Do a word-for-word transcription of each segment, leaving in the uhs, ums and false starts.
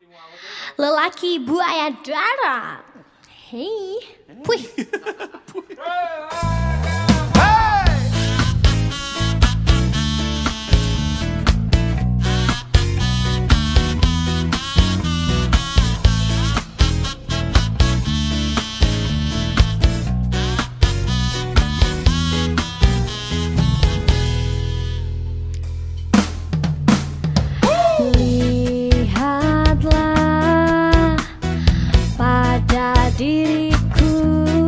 Lelaki buaya darat. Hei, puih. Lihatlah pada diriku,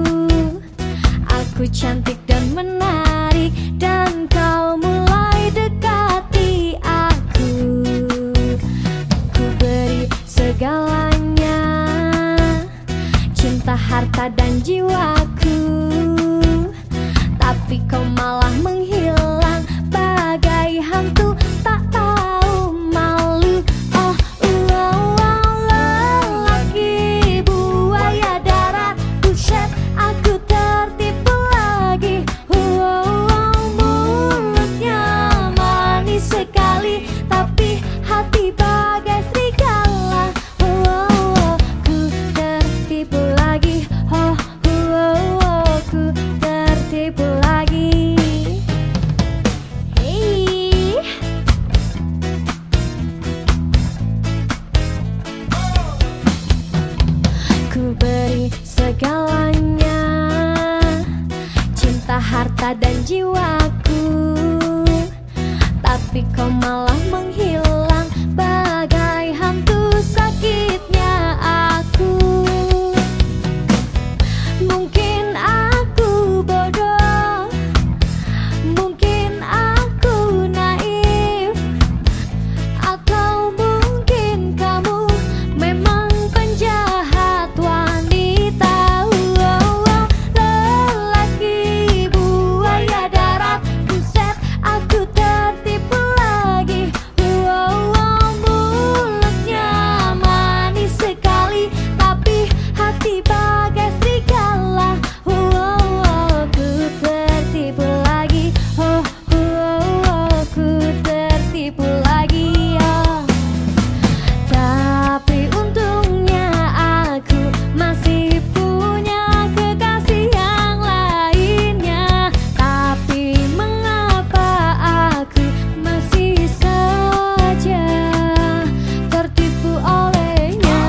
aku cantik dan menarik, dan kau mulai dekati aku. Ku beri segalanya, cinta, harta, dan jiwaku, tapi kau malah menghilang bagai hantu tak tahu malu. Oh, oh, oh, lelaki buaya darat, buset, aku tertipu lagi. Oh, oh, oh, mulutnya manis sekali, tapi hati bagai serigala. Oh, oh, oh, ku tertipu lagi. Oh, oh, oh, oh, ku tertipu lagi. Hey. Ku beri segalanya, cinta, harta, dan jiwaku, tapi kau malah menghilang bagai hantu. Sakitnya aku. Mungkin aku bodoh, mungkin aku naif, atau mungkin kamu memang penjahat wanita. Oh, oh, lelaki buaya darat, buset, aku tertipu lagi. Oh, oh, mulutnya manis sekali, tapi hati bagai serigala. Oh, oh, oh, ku tertipu lagi. Oh, oh, oh, ku tertipu lagi. Oh. Tapi untungnya aku masih punya kekasih yang lainnya. Tapi mengapa aku masih saja tertipu olehnya?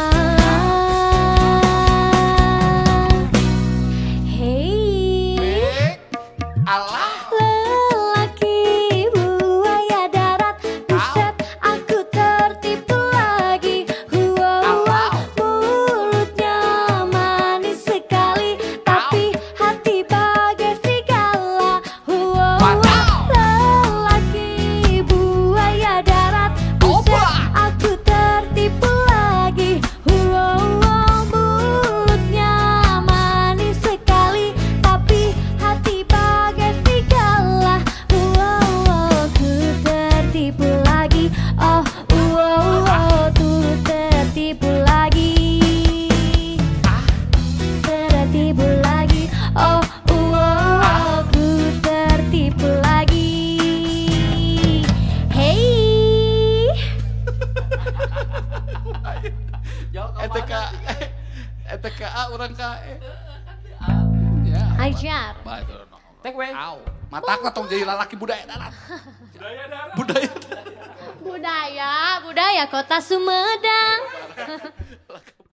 Hei, Allah. lelaki buaya darat, buset, aku tertipu lagi. Wow, wow, mulutnya manis sekali, tapi hati bagai serigala. Wow, lelaki buaya darat, buset, aku tertipu lagi. Wow, wow, mulutnya manis sekali, tapi hati bagai serigala. Wow, wow, ku tertipu lagi. Oh, wow, wow, tuh tertipu lagi. Tertipu lagi. Oh, wow, ku tertipu lagi. Hey. E T K E T K A orang kae. Ya. Ajar. Baik tuh. Tek we. Au, matakna tong jadi lalaki budaya darat. Budaya darat. Budaya darat. Budaya, budaya Kota Sumedang.